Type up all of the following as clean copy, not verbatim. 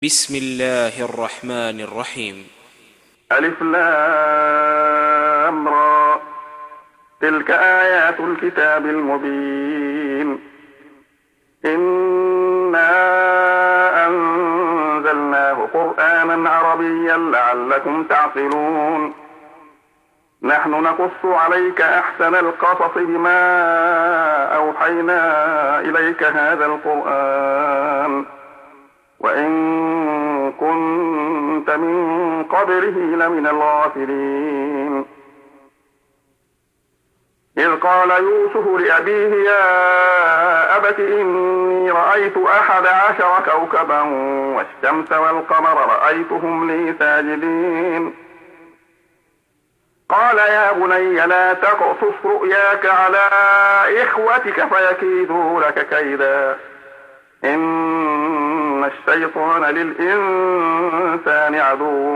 بسم الله الرحمن الرحيم. ألف لام را. تلك آيات الكتاب المبين. إنا أنزلناه قرآنا عربيا لعلكم تعقلون. نحن نقص عليك أحسن القصص بما أوحينا إليك هذا القرآن وإن كنت من قبله لمن الغافلين. إذ قال يوسف لأبيه يا أبت إني رأيت 11 كوكبا والشمس والقمر رأيتهم لي ساجدين. قال يا بني لا تقصص رؤياك على إخوتك فيكيدوا لك كيدا إن الشيطان للإنسان عدو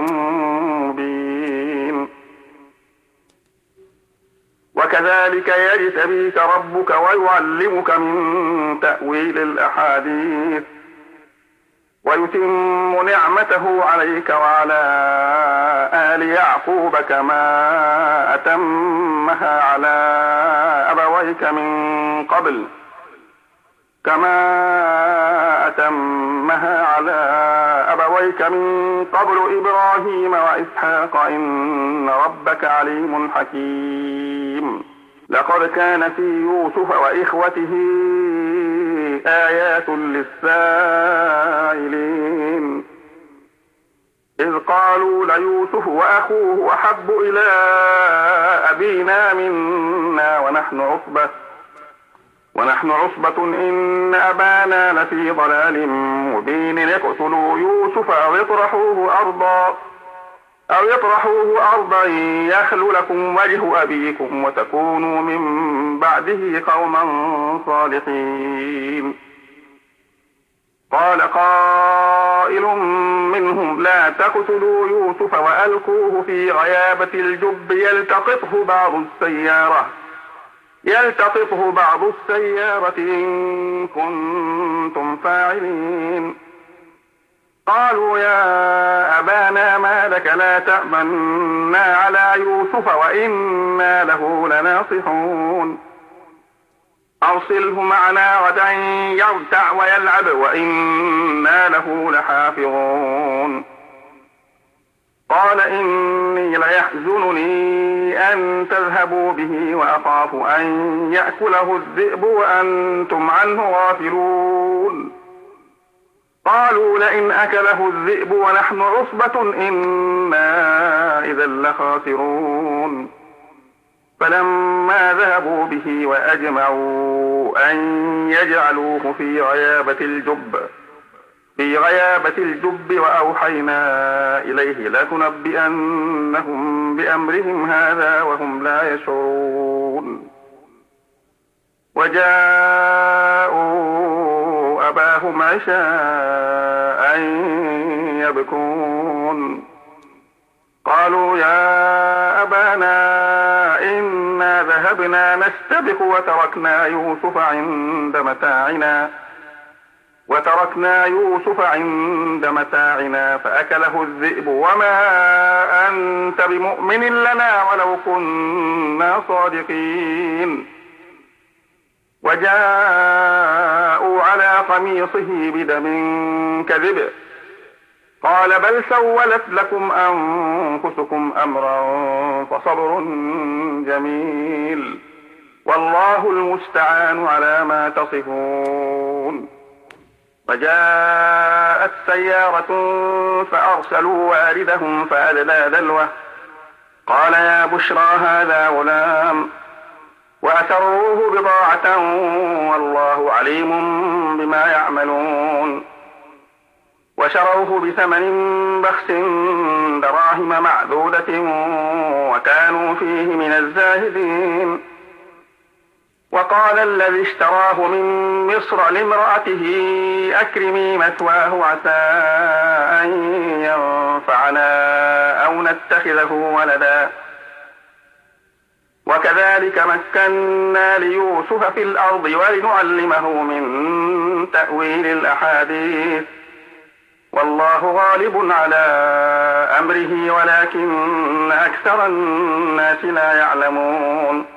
مبين. وكذلك يجتبيك ربك ويعلمك من تأويل الأحاديث ويتم نعمته عليك وعلى آل يعقوب كما أتمها على أبويك من قبل إبراهيم وإسحاق إن ربك عليم حكيم. لقد كان في يوسف وإخوته آيات للسائلين إذ قالوا ليوسف وأخوه أحب إلى أبينا منا ونحن عصبة إن أبانا لفي ضلال مبين. اقتلوا يوسف أو يطرحوه أرضا يخل لكم وجه أبيكم وتكونوا من بعده قوما صالحين. قال قائل منهم لا تقتلوا يوسف وألقوه في غيابة الجب يلتقطه بعض السيارة إن كنتم فاعلين. قالوا يا أبانا ما لك لا تأمنا على يوسف وإنا له لناصحون. أرسله معنا غدا يرتع ويلعب وإنا له لحافظون. قال إني ليحزنني أن تذهبوا به وأخاف أن يأكله الذئب وأنتم عنه غافلون. قالوا لئن أكله الذئب ونحن عصبة إنا إذا لخاسرون. فلما ذهبوا به وأجمعوا أن يجعلوه في غيابة الجب وأوحينا إليه لتنبئنهم بأمرهم هذا وهم لا يشعرون. وجاءوا أباهم عشاء يبكون. قالوا يا أبانا إنا ذهبنا نستبق وتركنا يوسف عند متاعنا فأكله الذئب وما أنت بمؤمن لنا ولو كنا صادقين. وجاءوا على قميصه بدم كذب قال بل سولت لكم أنفسكم أمرا فصبر جميل والله المستعان على ما تصفون. وجاءت سيارة فأرسلوا واردهم فأدلى دلوه قال يا بشرى هذا غلام وأسروه بضاعة والله عليم بما يعملون. وشروه بثمن بخس دراهم معدودة وكانوا فيه من الزاهدين. وقال الذي اشتراه من مصر لامرأته أكرمي مثواه عسى أن ينفعنا أو نتخذه ولدا. وكذلك مكنا ليوسف في الأرض ولنعلمه من تأويل الأحاديث والله غالب على أمره ولكن أكثر الناس لا يعلمون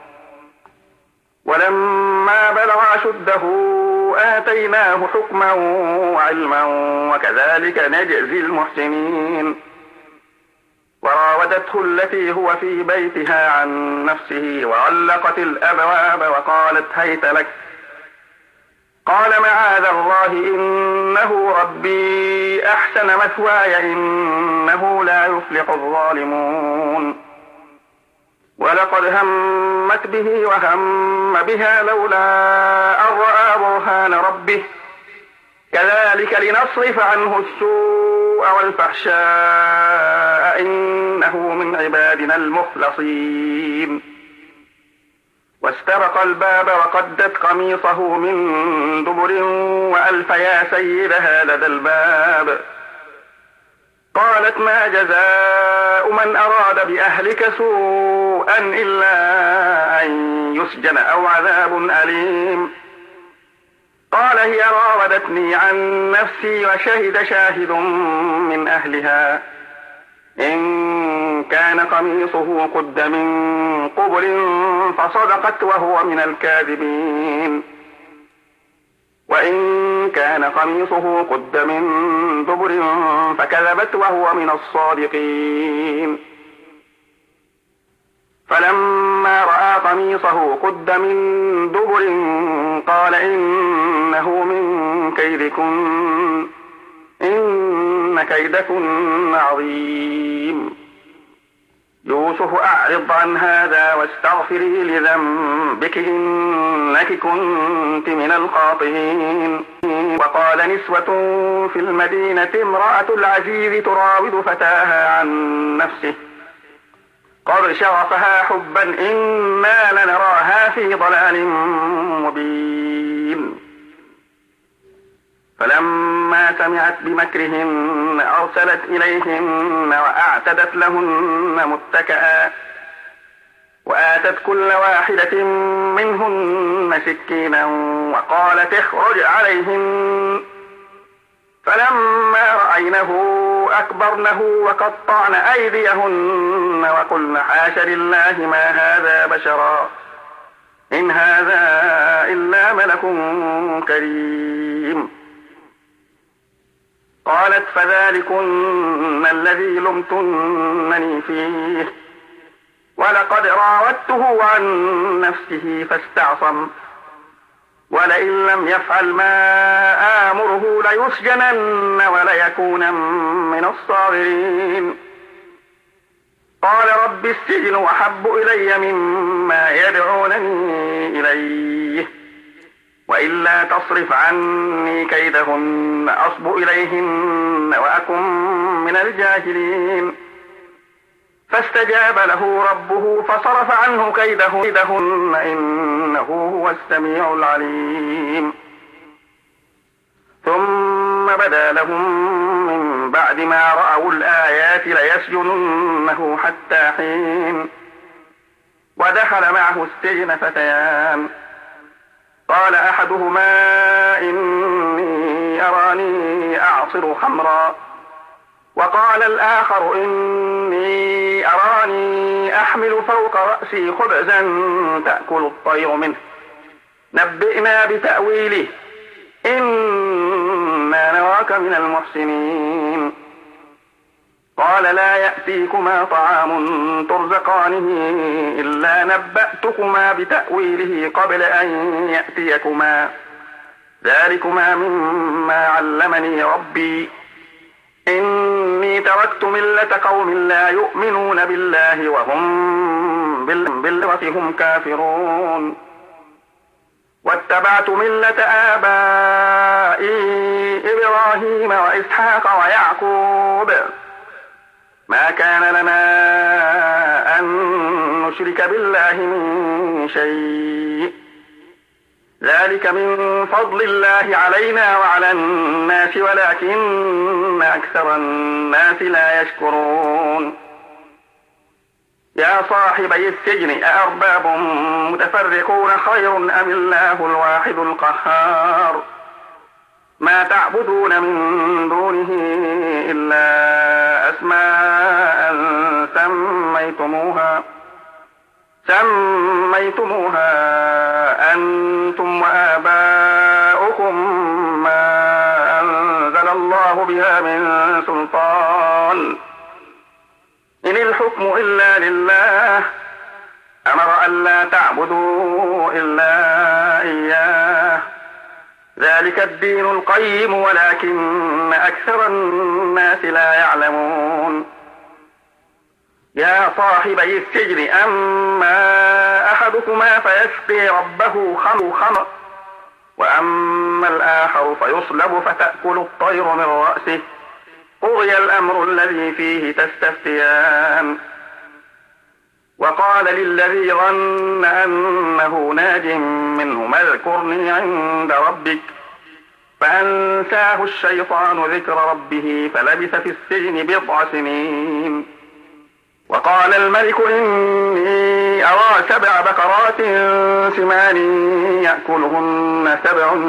ولما بلغ أشده آتيناه حكما وعلما وكذلك نجزي المحسنين وراودته التي هو في بيتها عن نفسه وغلقت الأبواب وقالت هيت لك قال معاذ الله إنه ربي أحسن مثواي إنه لا يفلح الظالمون ولقد همت به وهم بها لولا أن رأى برهان ربه كذلك لنصرف عنه السوء والفحشاء إنه من عبادنا المخلصين واستبق الباب وقدت قميصه من دبر وألف يا سيدها لدى الباب قالت ما جزاء من أراد بأهلك سوءا إلا أن يسجن أو عذاب أليم قال هي راودتني عن نفسي وشهد شاهد من أهلها إن كان قميصه قد من قبل فصدقت وهو من الكاذبين وإن كان قميصه قد من دبر فكذبت وهو من الصادقين فلما رأى قميصه قد من دبر قال إنه من كيدكن إن كيدكن عظيم يوسف أعرض عن هذا واستغفري لذنبك إنك كنت من الخاطئين وقال نسوة في المدينة امرأة العزيز تراود فتاها عن نفسه قد شغفها حبا إنا لنراها في ضلال مبين فلما سمعت بمكرهن أرسلت إليهن وأعتدت لهن متكئا وآتت كل واحدة منهن سكينا وقالت اخرج عليهن فلما رأينه أكبرنه وقطعن أيديهن وقلن حاش لله ما هذا بشرا إن هذا إلا ملك كريم قالت فذلكن الذي لمتنني فيه ولقد راودته عن نفسه فاستعصم ولئن لم يفعل ما آمره ليسجنن وليكون من الصاغرين قال رب السجن أحب إلي مما يدعونني إليه وإلا تصرف عني كيدهن أصب إليهن وأكن من الجاهلين فاستجاب له ربه فصرف عنه كيدهن إنه هو السميع العليم ثم بدا لهم من بعد ما رأوا الآيات ليسجننه حتى حين ودخل معه السجن فتيان قال أحدهما إني أراني أعصر خمرا وقال الآخر إني أراني أحمل فوق رأسي خبزا تأكل الطير منه نبئنا بتأويله إنا نراك من المحسنين قال لا يأتيكما طعام ترزقانه إلا نبأتكما بتأويله قبل أن يأتيكما ذلكما مما علمني ربي إني تركت ملة قوم لا يؤمنون بالله وهم بالآخرة هم كافرون واتبعت ملة آبائي إبراهيم وإسحاق ويعقوب ما كان لنا أن نشرك بالله من شيء ذلك من فضل الله علينا وعلى الناس ولكن أكثر الناس لا يشكرون يا صاحبي السجن أأرباب متفرقون خير أم الله الواحد القهار ما تعبدون من دونه إلا أسماء سميتموها أنتم وآباؤكم ما أنزل الله بها من سلطان إن الحكم إلا لله أمر ألا تعبدوا إلا إياه ذلك الدين القيم ولكن أكثر الناس لا يعلمون يا صاحبي السجن أما أحدكما فيسقي ربه خمر وأما الآخر فيصلب فتأكل الطير من رأسه قضي الأمر الذي فيه تستفتيان وقال للذي ظن أنه ناج منهما اذكرني عند ربك فأنساه الشيطان ذكر ربه فلبث في السجن 9 سنين وقال الملك إني أرى 7 بقرات سمان يأكلهن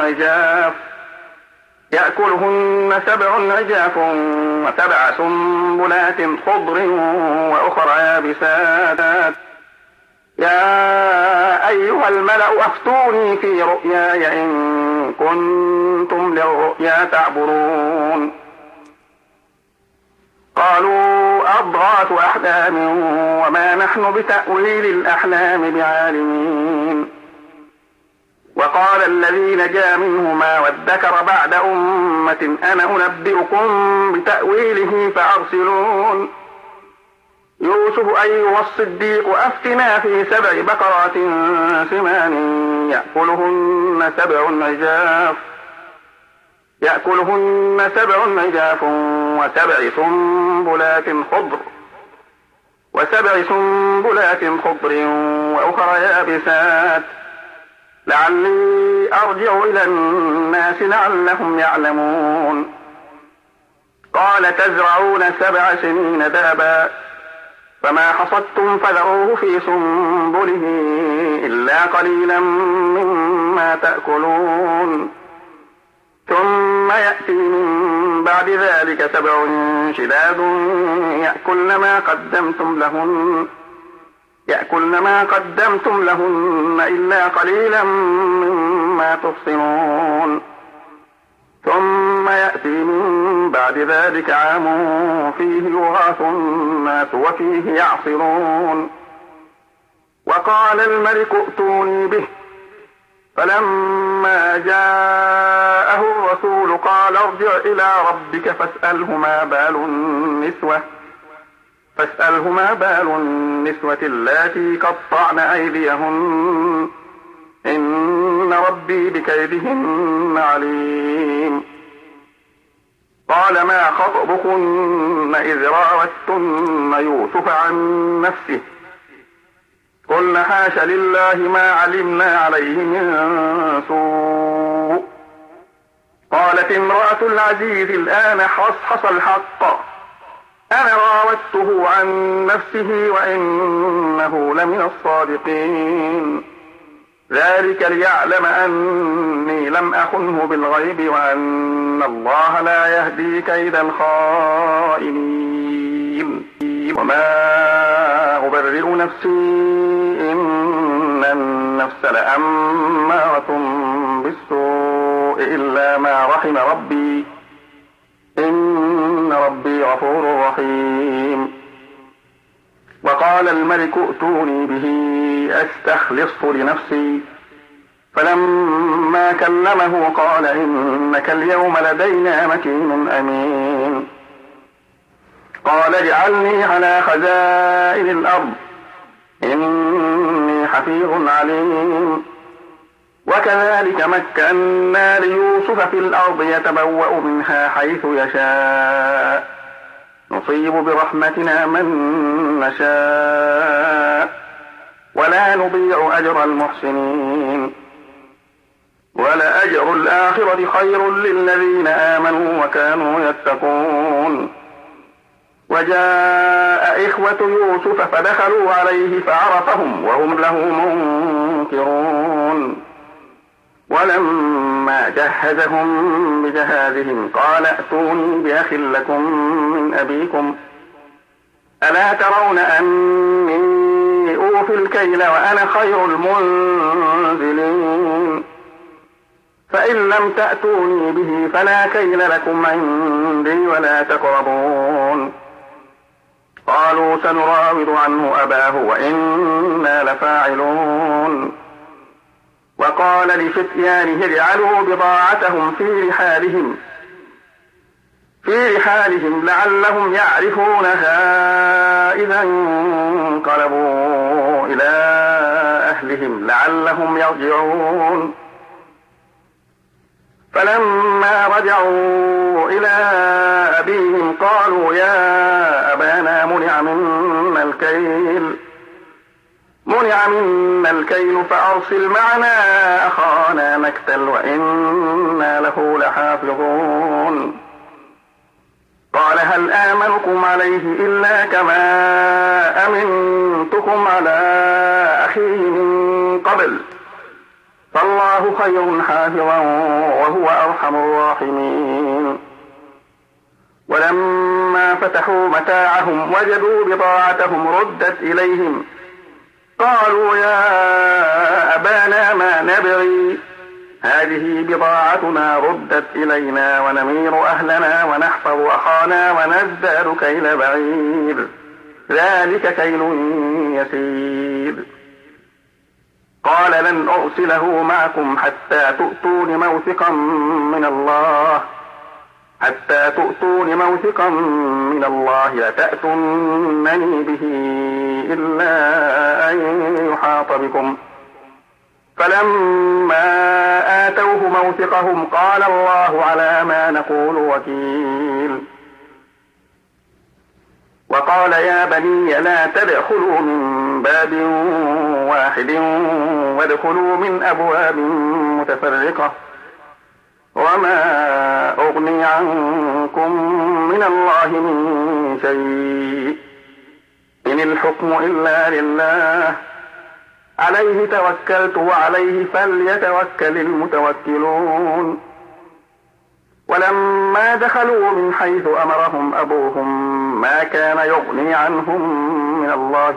7 عجاف و7 سنبلات خضر وأخرى يابسات يا أيها الملأ أفتوني في رؤياي إن كنتم للرؤيا تعبرون قالوا أضغاث أحلام وما نحن بتأويل الأحلام بعالمين وقال الذي نجا منهما وادكر بعد أمة أنا أنبئكم بتأويله فأرسلون يوسف أيها الصديق أفتنا في 7 بقرات سمان يأكلهن 7 عجاف و7 سنبلات خضر وأخرى يابسات لعلي أرجع إلى الناس لعلهم يعلمون قال تزرعون 7 سنين دابا فما حصدتم فذروه في سنبله إلا قليلا مما تأكلون ثم يأتي من بعد ذلك 7 شداد يأكلن ما قدمتم لهن إلا قليلا مما تحصنون ثم يأتي من بعد ذلك عام فيه يغاث الناس وفيه يعصرون وقال الملك ائتوني به فلما جاءه الرسول قال ارجع إلى ربك فاسأله ما بال النسوة اللاتي قطعن أيديهن إن ربي بكيدهن عليم قال ما خطبكن إذ راوتن يوسف عن نفسه قلنا حاش لله ما علمنا عليه من سوء قالت امرأة العزيز الآن حصحص الحق أنا راودته عن نفسه وإنه لمن الصادقين ذلك ليعلم أني لم أخنه بالغيب وأن الله لا يهدي كيد الخائنين وما أبرئ نفسي إن النفس لأمارة بالسوء إلا ما رحم ربي إن ربي غفور رحيم وقال الملك ائتوني به أستخلصه لنفسي فلما كلمه قال إنك اليوم لدينا مكين أمين قال اجعلني على خزائن الأرض إني حفيظ عليم وكذلك مكنا ليوسف في الأرض يتبوأ منها حيث يشاء نصيب برحمتنا من نشاء ولا نضيع أجر المحسنين ولأجر الآخرة خير للذين آمنوا وكانوا يتقون وجاء إخوة يوسف فدخلوا عليه فعرفهم وهم له منكرون ولما فلما جهزهم بجهازهم قال ائتوني بأخ لكم من أبيكم ألا ترون أني أوفي الكيل وأنا خير المنزلين فإن لم تأتوني به فلا كيل لكم عندي ولا تقربون قالوا سنراود عنه أباه وإنا لفاعلون وقال لفتيانه اجعلوا بضاعتهم في رحالهم لعلهم يعرفونها إذا انقلبوا إلى أهلهم لعلهم يرجعون فلما رجعوا إلى أبيهم قالوا يا أبانا منع منا الكيل فأرسل معنا أخانا نكتل وإنا له لحافظون قال هل آمنكم عليه إلا كما أمنتكم على أخيه من قبل فالله خير حافظا وهو أرحم الراحمين ولما فتحوا متاعهم وجدوا بضاعتهم ردت إليهم قالوا يا أبانا ما نبغي هذه بضاعتنا ردت إلينا ونمير أهلنا ونحفظ أخانا ونزداد كيل بعير ذلك كيل يسير قال لن أرسله معكم حتى تؤتون موثقا من الله لتأتونني به إلا أن يحاط بكم فلما آتوه موثقهم قال الله على ما نقول وكيل وقال يا بني لا تدخلوا من باب واحد وادخلوا من أبواب متفرقة وما أغني عنكم من الله من شيء إن الحكم إلا لله عليه توكلت وعليه فليتوكل المتوكلون ولما دخلوا من حيث أمرهم أبوهم ما كان يغني عنهم من الله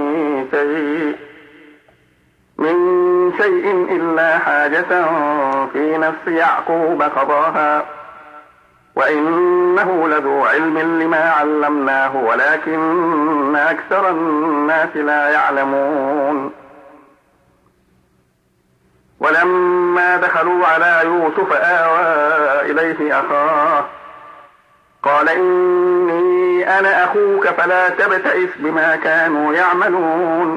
من شيء إلا حاجة في نفس يعقوب قضاها وإنه لذو علم لما علمناه ولكن أكثر الناس لا يعلمون ولما دخلوا على يوسف آوى إليه أخاه قال إني أنا أخوك فلا تبتئس بما كانوا يعملون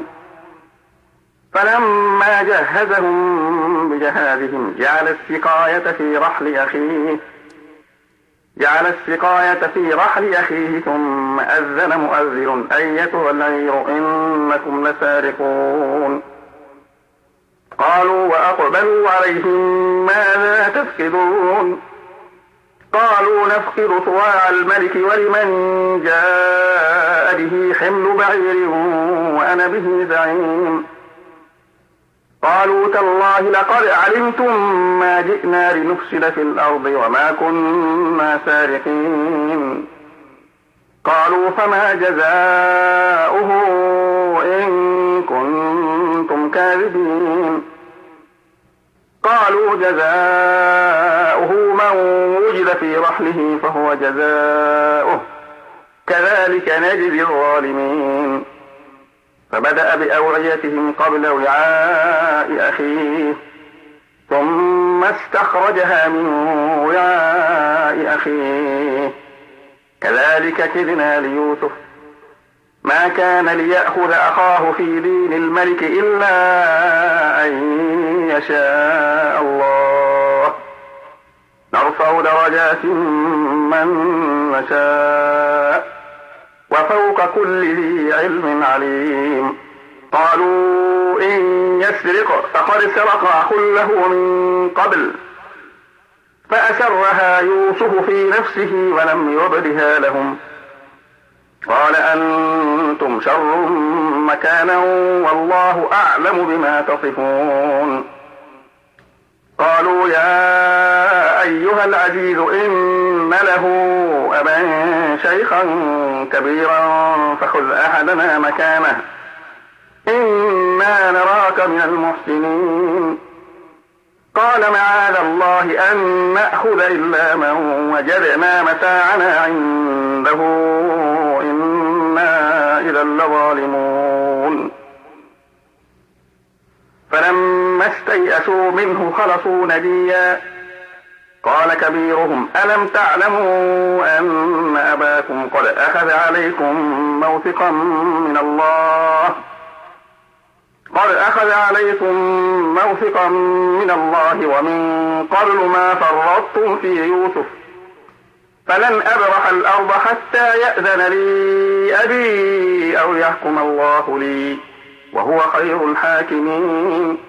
فلما جهزهم بجهازهم جعل السقاية في رحل أخيه ثم أذن مؤذن أيتها العير إنكم لسارقون قالوا وأقبلوا عليهم ماذا تفقدون قالوا نفقد صواع الملك ولمن جاء به حمل بعير وأنا به زعيم قالوا تالله لقد علمتم ما جئنا لنفسد في الأرض وما كنا سارقين قالوا فما جزاؤه إن كنتم كاذبين قالوا جزاؤه من وجد في رحله فهو جزاؤه كذلك نجزي الظالمين فبدأ بأوعيتهم قبل وعاء أخيه ثم استخرجها من وعاء أخيه كذلك كدنا ليوسف ما كان ليأخذ أخاه في دين الملك إلا أن يشاء الله نرفع درجات من نشاء وفوق كل ذي علم عليم قالوا إن يسرق فقد سرق أخ له من قبل فأسرها يوسف في نفسه ولم يبدها لهم قال أنتم شر مكانا والله أعلم بما تصفون قالوا يا أيها العزيز إن له أبا شيخا كبيرا فخذ أحدنا مكانه إنا نراك من المحسنين. قال معاذ الله أن نأخذ إلا من وجدنا متاعنا عنده إنا إذا لظالمون. فلما استيئسوا منه خلصوا نجيا قال كبيرهم ألم تعلموا أن أباكم قد أخذ عليكم موثقا من الله ومن قبل ما فرطتم في يوسف فلن أبرح الأرض حتى يأذن لي أبي أو يحكم الله لي وهو خير الحاكمين.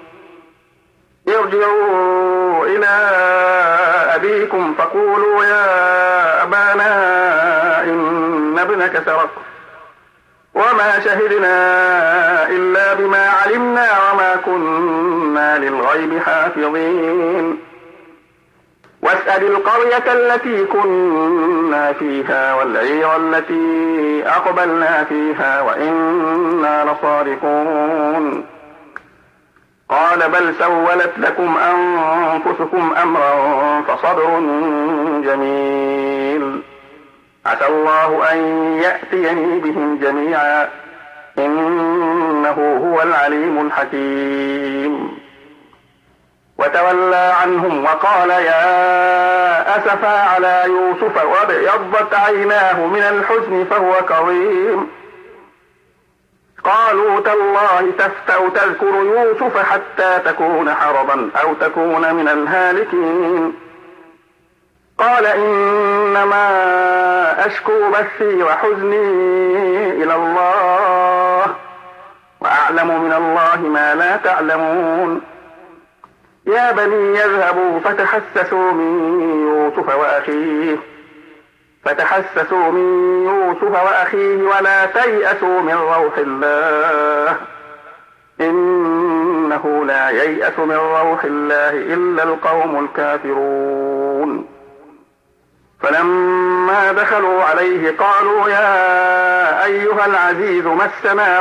ارجعوا إلى أبيكم فقولوا يا أبانا إن ابنك سرق وما شهدنا إلا بما علمنا وما كنا للغيب حافظين. واسأل القرية التي كنا فيها والعير التي أقبلنا فيها وإنا لصادقون. قال بل سولت لكم أنفسكم أمرا فصبر جميل عسى الله أن يأتيني بهم جميعا إنه هو العليم الحكيم. وتولى عنهم وقال يا أسفا على يوسف وابيضت عيناه من الحزن فهو كظيم. قالوا تالله تفتأ تذكر يوسف حتى تكون حرضا أو تكون من الهالكين. قال إنما أشكو بثي وحزني إلى الله وأعلم من الله ما لا تعلمون. يا بني يذهبوا فتحسسوا من يوسف وأخيه ولا تيأسوا من روح الله إنه لا ييأس من روح الله إلا القوم الكافرون. فلما دخلوا عليه قالوا يا أيها العزيز مسنا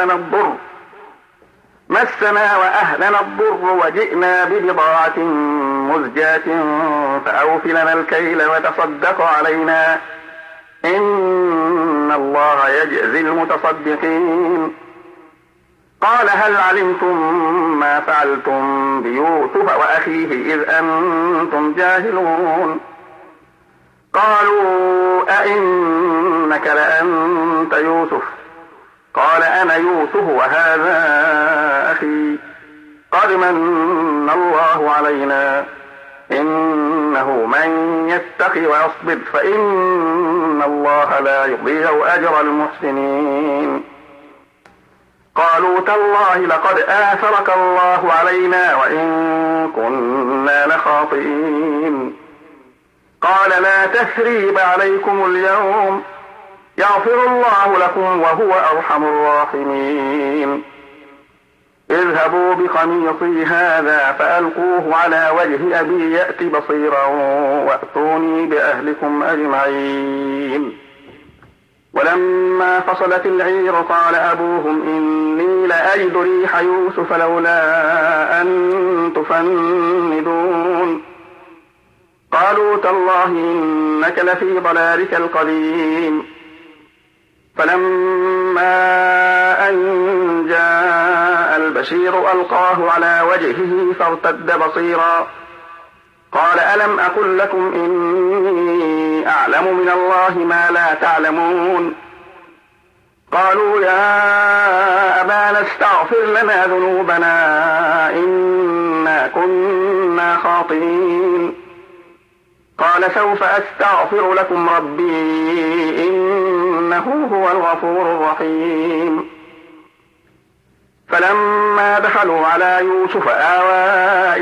وأهلنا الضر وجئنا ببضاعة مزجاة فأوف لنا الكيل وتصدق علينا إن الله يجزي المتصدقين. قال هل علمتم ما فعلتم بيوسف وأخيه إذ أنتم جاهلون. قالوا أئنك لأنت يوسف قال أنا يوسف وهذا أخي قد من الله علينا إنه من يتق ويصبر فإن الله لا يضيع أجر المحسنين. قالوا تالله لقد آثرك الله علينا وإن كنا لخاطئين. قال لا تثريب عليكم اليوم يغفر الله لكم وهو أرحم الراحمين. اذهبوا بقميصي هذا فألقوه على وجه أبي يأت بصيرا وأتوني بأهلكم أجمعين. ولما فصلت العير قال أبوهم إني لأجد ريح يوسف لولا أن تفندون. قالوا تالله إنك لفي ضلالك القديم. فلما أن جاء البشير ألقاه على وجهه فارتد بصيرا قال ألم أقل لكم إني أعلم من الله ما لا تعلمون. قالوا يا أبانا استغفر لنا ذنوبنا إنا كنا خاطئين. قال سوف أستغفر لكم ربي إنه هو الغفور الرحيم. فلما دخلوا على يوسف آوى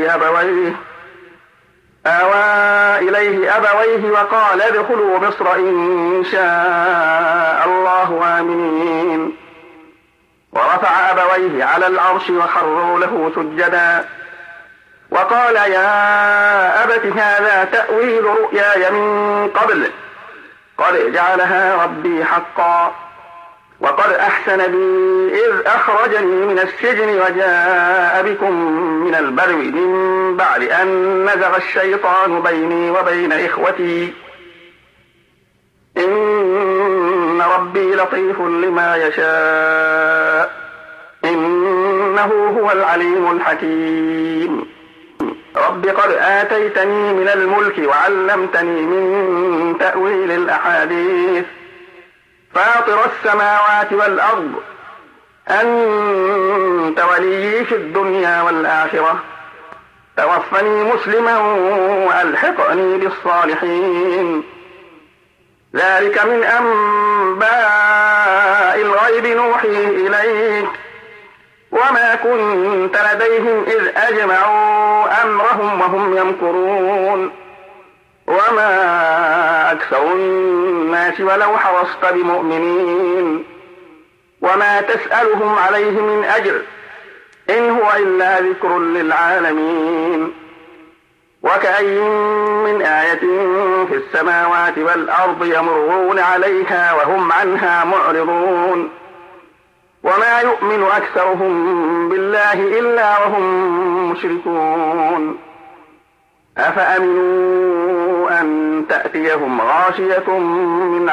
إليه أبويه وقال ادخلوا مصر إن شاء الله آمنين. ورفع أبويه على العرش وخروا له سجدا وقال يا أبت هذا تأويل رؤياي من قبل قد جعلها ربي حقا وقد أحسن بي إذ أخرجني من السجن وجاء بكم من البدو من بعد أن نزغ الشيطان بيني وبين إخوتي إن ربي لطيف لما يشاء إنه هو العليم الحكيم رب قد آتيتني من الملك وعلمتني من تأويل الأحاديث فاطر السماوات والأرض أنت وليي في الدنيا والآخرة توفني مسلما وألحقني بالصالحين ذلك من أنباء الغيب نوحيه إليك وما كنت لديهم إذ أجمعوا أمرهم وهم يمكرون وما أكثر الناس ولو حرصت بمؤمنين وما تسألهم عليه من أجر إن هو إلا ذكر للعالمين وكأي من آية في السماوات والأرض يمرون عليها وهم عنها معرضون وما يؤمن أكثرهم بالله إلا وهم مشركون أفأمنوا أن تأتيهم غاشية من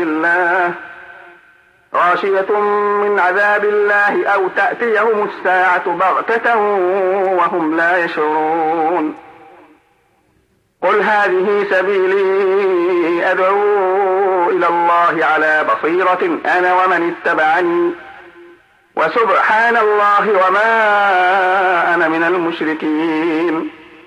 عذاب الله أو تأتيهم الساعة بغتة وهم لا يشعرون قل هذه سبيلي أدعو إلى الله على بصيرة أنا ومن اتبعني وسبحان الله وما أنا من المشركين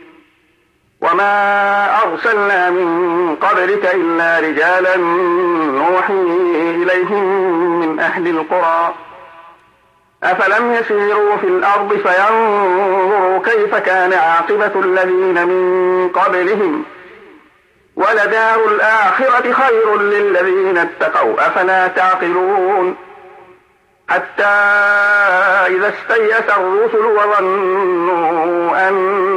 وما أرسلنا من قبلك إلا رجالا نوحي إليهم من أهل القرى أفلم يسيروا في الأرض فينظروا كيف كان عاقبة الذين من قبلهم ولدار الآخرة خير للذين اتقوا أفلا تعقلون حتى إذا استيأس الرسل وظنوا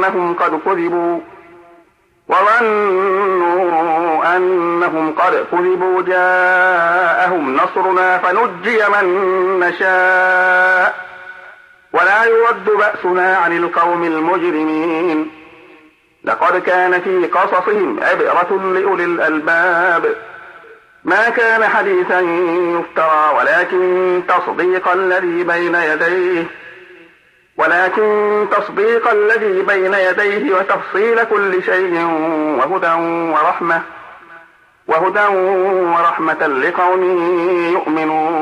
أنهم قد كذبوا جاءهم نصرنا فنجي من نشاء ولا يرد بأسنا عن القوم المجرمين لقد كان في قصصهم عبرة لأولي الألباب ما كان حديثا يفترى ولكن تصديق الذي بين يديه وتفصيل كل شيء وهدى ورحمة لقوم يؤمنون